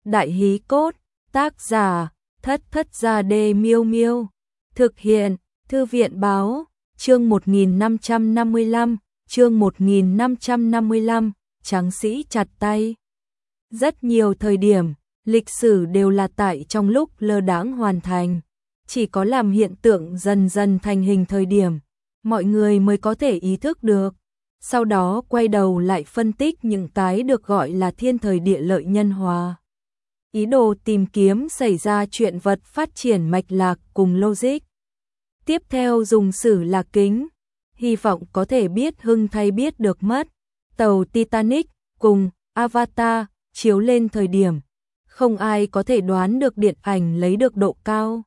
Đại hí cốt, tác giả, Thất Thất Gia Đê Miêu Miêu. Thực hiện, Thư viện báo, chương 1555, chương 1555, tráng sĩ chặt tay. Rất nhiều thời điểm, lịch sử đều là tại trong lúc lơ đãng hoàn thành. Chỉ có làm hiện tượng dần dần thành hình thời điểm, mọi người mới có thể ý thức được. Sau đó quay đầu lại phân tích những cái được gọi là thiên thời địa lợi nhân hòa. Ý đồ tìm kiếm xảy ra chuyện vật phát triển mạch lạc cùng logic. Tiếp theo dùng sử là kính, hy vọng có thể biết hưng thay biết được mất. Tàu Titanic cùng Avatar chiếu lên thời điểm, không ai có thể đoán được điện ảnh lấy được độ cao.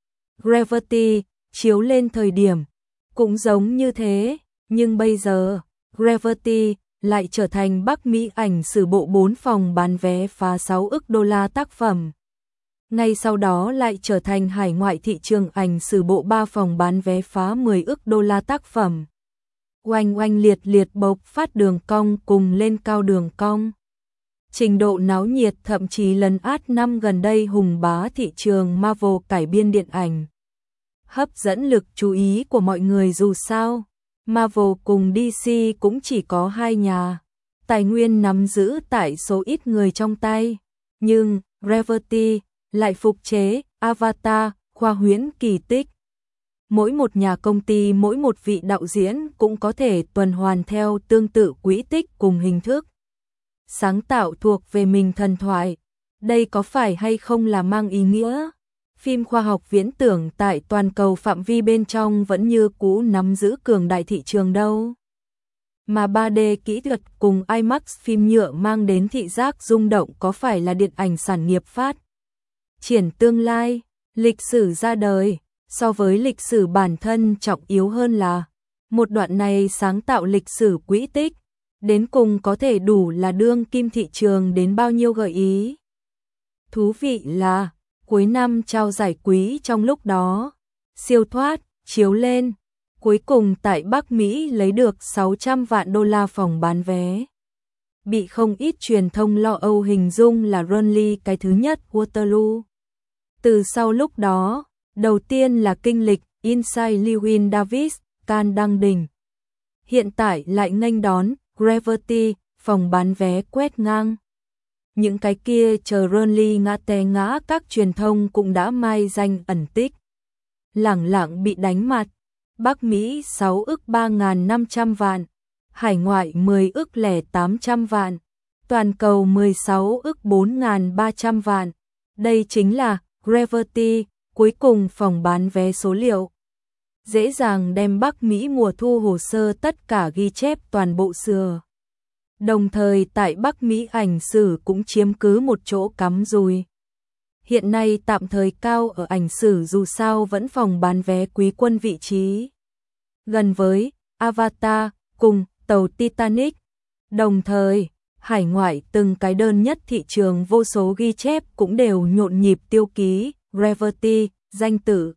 Gravity chiếu lên thời điểm, cũng giống như thế, nhưng bây giờ, Gravity lại trở thành Bắc Mỹ ảnh sử bộ 4 phòng bán vé phá 6 ức đô la tác phẩm. Ngay sau đó lại trở thành hải ngoại thị trường ảnh sử bộ 3 phòng bán vé phá 10 ức đô la tác phẩm. Oanh oanh liệt liệt bộc phát đường cong cùng lên cao đường cong. Trình độ náo nhiệt thậm chí lấn át năm gần đây hùng bá thị trường Marvel cải biên điện ảnh. Hấp dẫn lực chú ý của mọi người dù sao. Marvel cùng DC cũng chỉ có hai nhà. Tài nguyên nắm giữ tại số ít người trong tay. Nhưng Gravity lại phục chế Avatar, khoa huyễn kỳ tích. Mỗi một nhà công ty, mỗi một vị đạo diễn cũng có thể tuần hoàn theo tương tự quỹ tích cùng hình thức. Sáng tạo thuộc về mình thần thoại. Đây có phải hay không là mang ý nghĩa? Phim khoa học viễn tưởng tại toàn cầu phạm vi bên trong vẫn như cũ nắm giữ cường đại thị trường đâu. Mà 3D kỹ thuật cùng IMAX phim nhựa mang đến thị giác rung động có phải là điện ảnh sản nghiệp phát triển tương lai, lịch sử ra đời, so với lịch sử bản thân trọng yếu hơn là một đoạn này sáng tạo lịch sử quỹ tích, đến cùng có thể đủ là đương kim thị trường đến bao nhiêu gợi ý. Thú vị là cuối năm trao giải quý trong lúc đó, siêu thoát, chiếu lên, cuối cùng tại Bắc Mỹ lấy được 600 vạn đô la phòng bán vé. Bị không ít truyền thông lo âu hình dung là Runly cái thứ nhất Waterloo. Từ sau lúc đó, đầu tiên là kinh lịch Inside Llewyn Davis, can đăng đỉnh. Hiện tại lại nghênh đón Gravity, phòng bán vé quét ngang. Những cái kia chờ Runly ngã té ngã các truyền thông cũng đã mai danh ẩn tích. Lẳng lặng bị đánh mặt. Bắc Mỹ 6 ức 3.500 vạn, hải ngoại 10 ức lẻ 800 vạn, toàn cầu 16 ức 4.300 vạn. Đây chính là Gravity, cuối cùng phòng bán vé số liệu. Dễ dàng đem Bắc Mỹ mùa thu hồ sơ tất cả ghi chép toàn bộ sửa. Đồng thời tại Bắc Mỹ ảnh sử cũng chiếm cứ một chỗ cắm rùi. Hiện nay tạm thời cao ở ảnh sử dù sao vẫn phòng bán vé quý quân vị trí. Gần với Avatar cùng tàu Titanic. Đồng thời, hải ngoại từng cái đơn nhất thị trường vô số ghi chép cũng đều nhộn nhịp tiêu ký, Gravity, danh tử.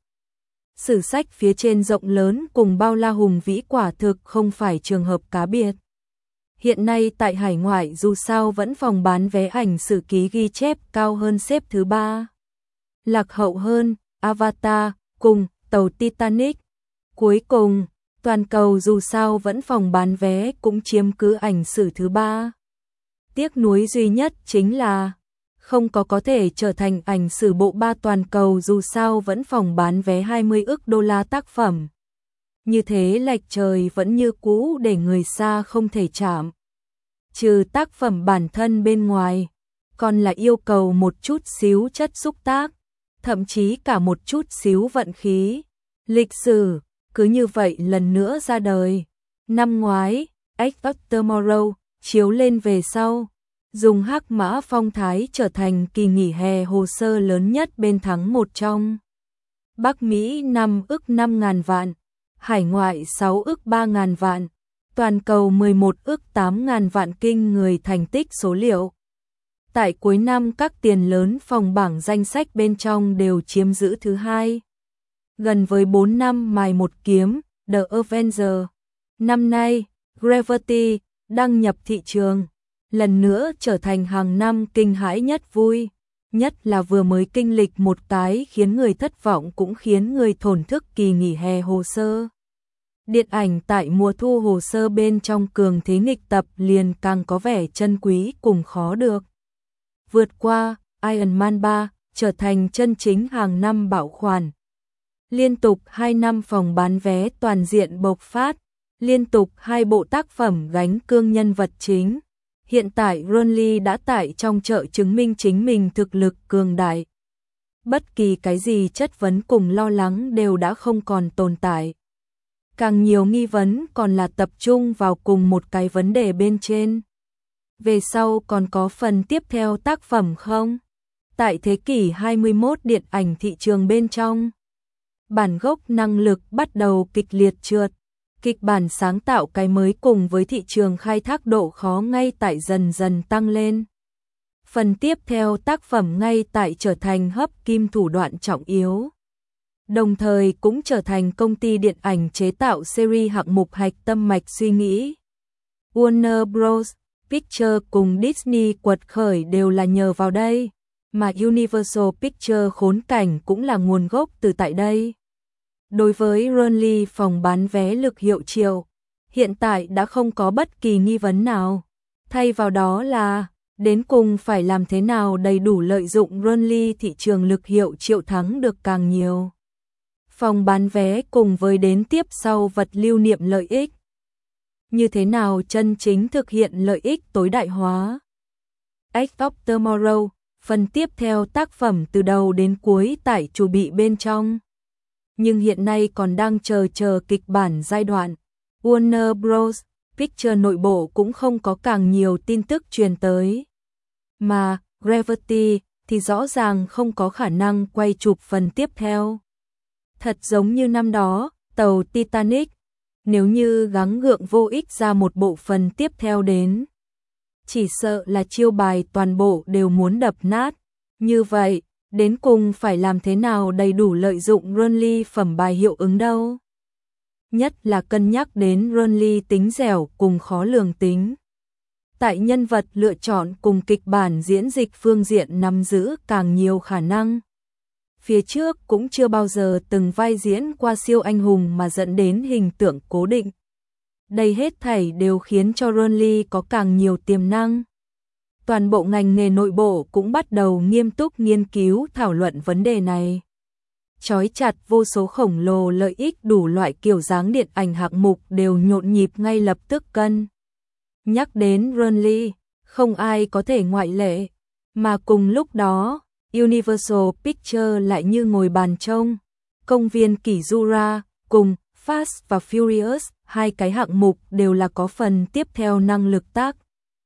Sử sách phía trên rộng lớn cùng bao la hùng vĩ quả thực không phải trường hợp cá biệt. Hiện nay tại hải ngoại dù sao vẫn phòng bán vé ảnh sử ký ghi chép cao hơn xếp thứ 3. Lạc hậu hơn Avatar cùng tàu Titanic. Cuối cùng, toàn cầu dù sao vẫn phòng bán vé cũng chiếm cứ ảnh sử thứ 3. Tiếc nuối duy nhất chính là không có thể trở thành ảnh sử bộ 3 toàn cầu dù sao vẫn phòng bán vé 20 ức đô la tác phẩm. Như thế lệch trời vẫn như cũ để người xa không thể chạm. Trừ tác phẩm bản thân bên ngoài, còn là yêu cầu một chút xíu chất xúc tác, thậm chí cả một chút xíu vận khí. Lịch sử, cứ như vậy lần nữa ra đời. Năm ngoái, Edge of Tomorrow chiếu lên về sau, dùng hắc mã phong thái trở thành kỳ nghỉ hè hồ sơ lớn nhất bên tháng 1 trong. Bắc Mỹ 5 ức 5.000 vạn, hải ngoại 6 ức 3.000 vạn, toàn cầu 11 ức 8.000 vạn kinh người thành tích số liệu. Tại cuối năm các tiền lớn phòng bảng danh sách bên trong đều chiếm giữ thứ 2. Gần với 4 năm mài một kiếm, The Avenger. Năm nay, Gravity đăng nhập thị trường, lần nữa trở thành hàng năm kinh hãi nhất vui. Nhất là vừa mới kinh lịch một cái khiến người thất vọng cũng khiến người thổn thức kỳ nghỉ hè hồ sơ. Điện ảnh tại mùa thu hồ sơ bên trong cường thế nghịch tập liền càng có vẻ chân quý cùng khó được. Vượt qua Iron Man 3 trở thành chân chính hàng năm bảo khoản. Liên tục 2 năm phòng bán vé toàn diện bộc phát, liên tục 2 bộ tác phẩm gánh cương nhân vật chính. Hiện tại Ronly đã tại trong chợ chứng minh chính mình thực lực cường đại. Bất kỳ cái gì chất vấn cùng lo lắng đều đã không còn tồn tại. Càng nhiều nghi vấn còn là tập trung vào cùng một cái vấn đề bên trên. Về sau còn có phần tiếp theo tác phẩm không? Tại thế kỷ 21 điện ảnh thị trường bên trong, bản gốc năng lực bắt đầu kịch liệt trượt. Kịch bản sáng tạo cái mới cùng với thị trường khai thác độ khó ngay tại dần dần tăng lên. Phần tiếp theo tác phẩm ngay tại trở thành hấp kim thủ đoạn trọng yếu. Đồng thời cũng trở thành công ty điện ảnh chế tạo series hạng mục hạch tâm mạch suy nghĩ. Warner Bros. Pictures cùng Disney quật khởi đều là nhờ vào đây, mà Universal Pictures khốn cảnh cũng là nguồn gốc từ tại đây. Đối với Ronly phòng bán vé lực hiệu triệu, hiện tại đã không có bất kỳ nghi vấn nào. Thay vào đó là, đến cùng phải làm thế nào đầy đủ lợi dụng Ronly thị trường lực hiệu triệu thắng được càng nhiều. Phòng bán vé cùng với đến tiếp sau vật lưu niệm lợi ích. Như thế nào chân chính thực hiện lợi ích tối đại hóa. Edge of Tomorrow, phần tiếp theo tác phẩm từ đầu đến cuối tại chuẩn bị bên trong. Nhưng hiện nay còn đang chờ kịch bản giai đoạn. Warner Bros. Pictures nội bộ cũng không có càng nhiều tin tức truyền tới. Mà Gravity thì rõ ràng không có khả năng quay chụp phần tiếp theo. Thật giống như năm đó, tàu Titanic, nếu như gắng gượng vô ích ra một bộ phần tiếp theo đến, chỉ sợ là chiêu bài toàn bộ đều muốn đập nát. Như vậy, đến cùng phải làm thế nào đầy đủ lợi dụng Ronly phẩm bài hiệu ứng đâu? Nhất là cân nhắc đến Ronly tính dẻo cùng khó lường tính. Tại nhân vật lựa chọn cùng kịch bản diễn dịch phương diện nắm giữ càng nhiều khả năng. Phía trước cũng chưa bao giờ từng vai diễn qua siêu anh hùng mà dẫn đến hình tượng cố định. Đây hết thảy đều khiến cho Ronly có càng nhiều tiềm năng. Toàn bộ ngành nghề nội bộ cũng bắt đầu nghiêm túc nghiên cứu thảo luận vấn đề này. Chói chặt vô số khổng lồ lợi ích đủ loại kiểu dáng điện ảnh hạng mục đều nhộn nhịp ngay lập tức cân. Nhắc đến Ronly, không ai có thể ngoại lệ, mà cùng lúc đó, Universal Pictures lại như ngồi bàn trông. Công viên Kỷ Jura cùng Fast và Furious, hai cái hạng mục đều là có phần tiếp theo năng lực tác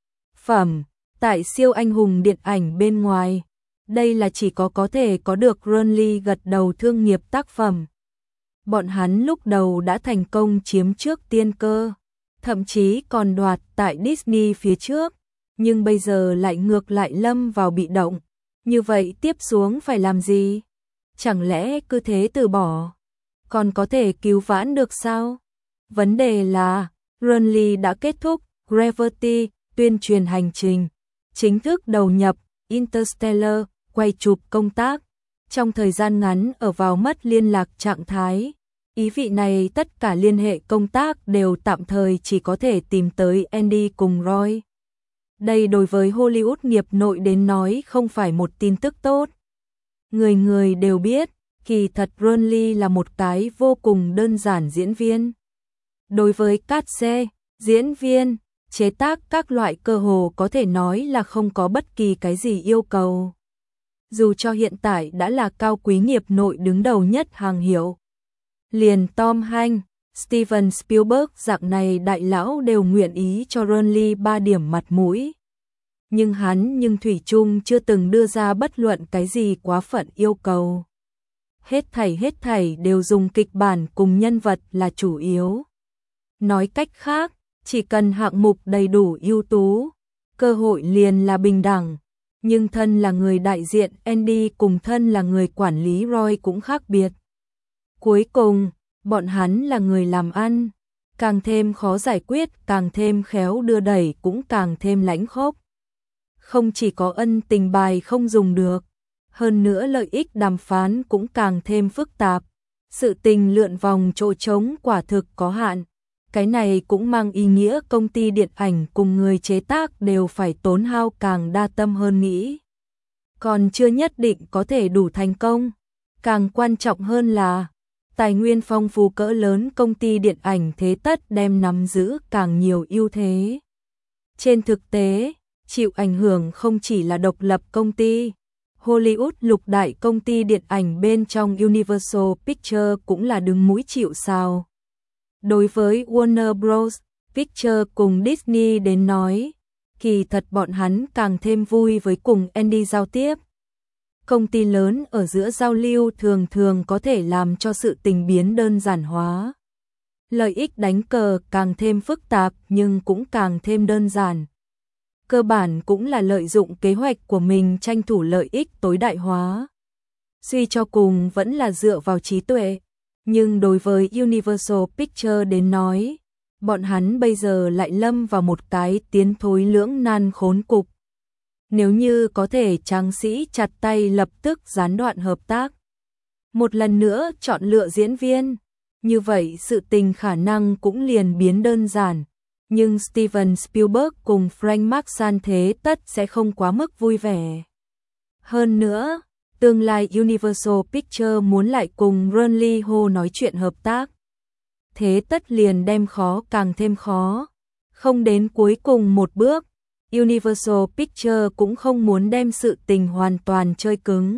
phẩm. Tại siêu anh hùng điện ảnh bên ngoài, đây là chỉ có thể có được Ronly gật đầu thương nghiệp tác phẩm. Bọn hắn lúc đầu đã thành công chiếm trước tiên cơ, thậm chí còn đoạt tại Disney phía trước, nhưng bây giờ lại ngược lại lâm vào bị động. Như vậy tiếp xuống phải làm gì? Chẳng lẽ cứ thế từ bỏ? Còn có thể cứu vãn được sao? Vấn đề là, Ronly đã kết thúc Gravity, tuyên truyền hành trình, chính thức đầu nhập Interstellar, quay chụp công tác. Trong thời gian ngắn ở vào mất liên lạc trạng thái. Ý vị này tất cả liên hệ công tác đều tạm thời chỉ có thể tìm tới Andy cùng Roy. Đây đối với Hollywood nghiệp nội đến nói không phải một tin tức tốt. Người người đều biết, kỳ thật Ronly là một cái vô cùng đơn giản diễn viên. Đối với cast, diễn viên, chế tác các loại cơ hồ có thể nói là không có bất kỳ cái gì yêu cầu. Dù cho hiện tại đã là cao quý nghiệp nội đứng đầu nhất hàng hiệu. Liền Tom Hanks, Steven Spielberg dạng này đại lão đều nguyện ý cho Ronly 3 điểm mặt mũi. Nhưng hắn thủy chung chưa từng đưa ra bất luận cái gì quá phận yêu cầu. Hết thảy đều dùng kịch bản cùng nhân vật là chủ yếu. Nói cách khác, chỉ cần hạng mục đầy đủ ưu tú, cơ hội liền là bình đẳng. Nhưng thân là người đại diện Andy cùng thân là người quản lý Roy cũng khác biệt. Cuối cùng, bọn hắn là người làm ăn, càng thêm khó giải quyết, càng thêm khéo đưa đẩy cũng càng thêm lãnh khốc. Không chỉ có ân tình bài không dùng được, Hơn nữa lợi ích đàm phán cũng càng thêm phức tạp. Sự tình lượn vòng chỗ trống quả thực có hạn. Cái này cũng mang ý nghĩa công ty điện ảnh cùng người chế tác đều phải tốn hao càng đa tâm hơn nghĩ. Còn chưa nhất định có thể đủ thành công. Càng quan trọng hơn là tài nguyên phong phú cỡ lớn, công ty điện ảnh thế tất đem nắm giữ càng nhiều ưu thế. Trên thực tế, chịu ảnh hưởng không chỉ là độc lập công ty. Hollywood lục đại công ty điện ảnh bên trong Universal Pictures cũng là đứng mũi chịu sào. Đối với Warner Bros. Pictures cùng Disney đến nói, kỳ thật bọn hắn càng thêm vui với cùng Andy giao tiếp. Công ty lớn ở giữa giao lưu thường thường có thể làm cho sự tình biến đơn giản hóa. Lợi ích đánh cờ càng thêm phức tạp nhưng cũng càng thêm đơn giản. Cơ bản cũng là lợi dụng kế hoạch của mình tranh thủ lợi ích tối đại hóa. Suy cho cùng vẫn là dựa vào trí tuệ. Nhưng đối với Universal Pictures đến nói, bọn hắn bây giờ lại lâm vào một cái tiến thối lưỡng nan khốn cục. Nếu như có thể tráng sĩ chặt tay lập tức gián đoạn hợp tác, một lần nữa chọn lựa diễn viên, như vậy sự tình khả năng cũng liền biến đơn giản. Nhưng Steven Spielberg cùng Frank Marshall thế tất sẽ không quá mức vui vẻ. Hơn nữa, tương lai Universal Pictures muốn lại cùng Ron Lee Ho nói chuyện hợp tác. Thế tất liền đem khó càng thêm khó. Không đến cuối cùng một bước, Universal Pictures cũng không muốn đem sự tình hoàn toàn chơi cứng.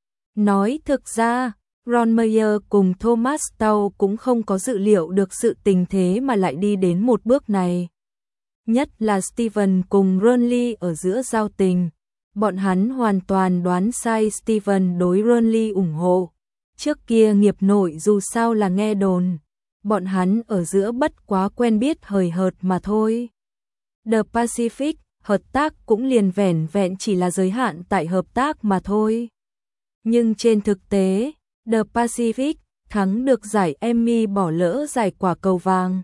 Nói thực ra, Ron Meyer cùng Thomas Tau cũng không có dự liệu được sự tình thế mà lại đi đến một bước này. Nhất là Steven cùng Ron Lee ở giữa giao tình. Bọn hắn hoàn toàn đoán sai Steven đối Ron Lee ủng hộ. Trước kia nghiệp nội dù sao là nghe đồn. Bọn hắn ở giữa bất quá quen biết hời hợt mà thôi. The Pacific, hợp tác cũng liền vẻn vẹn chỉ là giới hạn tại hợp tác mà thôi. Nhưng trên thực tế, The Pacific thắng được giải Emmy bỏ lỡ giải quả cầu vàng.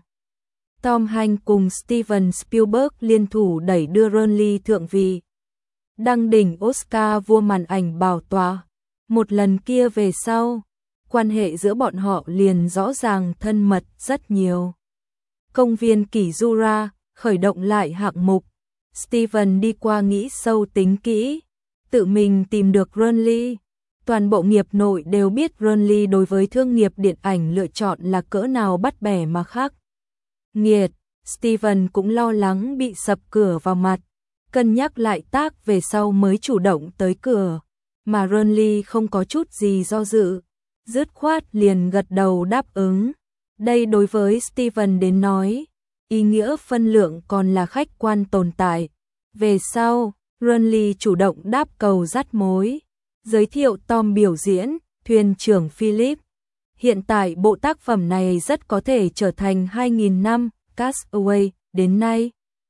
Tom Hanks cùng Steven Spielberg liên thủ đẩy đưa Ron Lee thượng vị. Đăng đỉnh Oscar vua màn ảnh bảo tọa. Một lần kia về sau, quan hệ giữa bọn họ liền rõ ràng thân mật rất nhiều. Công viên Kỷ Jura khởi động lại hạng mục. Steven đi qua nghĩ sâu tính kỹ, tự mình tìm được Ron Lee. Toàn bộ nghiệp nội đều biết Ron Lee đối với thương nghiệp điện ảnh lựa chọn là cỡ nào bắt bẻ mà khác. Nghiệt, Steven cũng lo lắng bị sập cửa vào mặt, cân nhắc lại tác về sau mới chủ động tới cửa, mà Ron Lee không có chút gì do dự, dứt khoát liền gật đầu đáp ứng. Đây đối với Steven đến nói, ý nghĩa phân lượng còn là khách quan tồn tại. Về sau, Ron Lee chủ động đáp cầu dắt mối, giới thiệu Tom biểu diễn, thuyền trưởng Philip. Hiện tại bộ tác phẩm này rất có thể trở thành 2000 năm Castaway đến nay.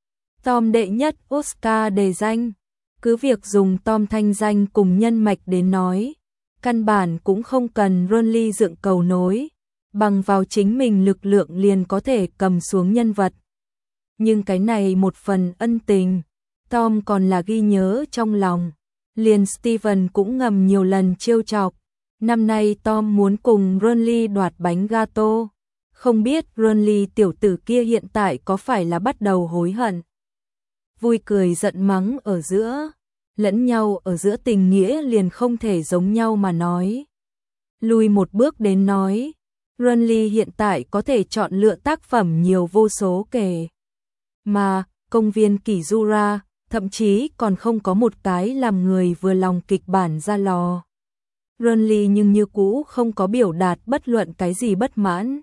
Tom đệ nhất Oscar đề danh. Cứ việc dùng Tom thanh danh cùng nhân mạch đến nói, căn bản cũng không cần Ron Lee dựng cầu nối, bằng vào chính mình lực lượng liền có thể cầm xuống nhân vật. Nhưng cái này một phần ân tình, Tom còn là ghi nhớ trong lòng. Liền Steven cũng ngầm nhiều lần trêu chọc. Năm nay Tom muốn cùng Ron Lee đoạt bánh gato. Không biết Ron Lee tiểu tử kia hiện tại có phải là bắt đầu hối hận. Vui cười giận mắng ở giữa, lẫn nhau ở giữa tình nghĩa liền không thể giống nhau mà nói. Lùi một bước đến nói, Ron Lee hiện tại có thể chọn lựa tác phẩm nhiều vô số kể. Mà, công viên Kỷ Jura, thậm chí còn không có một cái làm người vừa lòng kịch bản ra lò. Ron Lee nhưng như cũ không có biểu đạt bất luận cái gì bất mãn.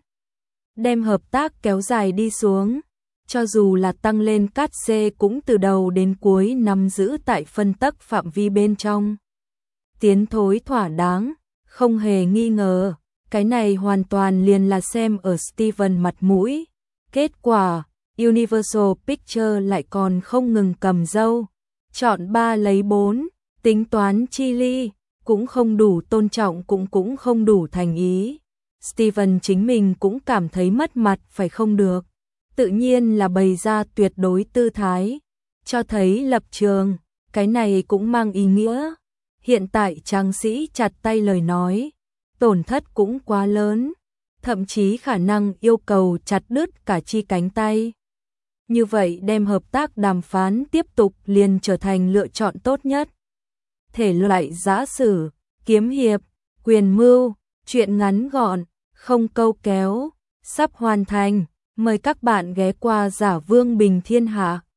Đem hợp tác kéo dài đi xuống, cho dù là tăng lên cát xê cũng từ đầu đến cuối nắm giữ tại phân tắc phạm vi bên trong. Tiến thối thỏa đáng, không hề nghi ngờ, cái này hoàn toàn liền là xem ở Steven mặt mũi. Kết quả, Universal Pictures lại còn không ngừng cầm dâu, chọn 3 lấy 4, tính toán chi ly, cũng không đủ tôn trọng cũng không đủ thành ý. Steven chính mình cũng cảm thấy mất mặt phải không được, tự nhiên là bày ra tuyệt đối tư thái, cho thấy lập trường, cái này cũng mang ý nghĩa. Hiện tại tráng sĩ chặt tay lời nói, tổn thất cũng quá lớn, thậm chí khả năng yêu cầu chặt đứt cả chi cánh tay. Như vậy đem hợp tác đàm phán tiếp tục liền trở thành lựa chọn tốt nhất. Thể loại giã sử, kiếm hiệp, quyền mưu, truyện ngắn gọn, không câu kéo, sắp hoàn thành. Mời các bạn ghé qua Giả Vương Bình Thiên Hạ.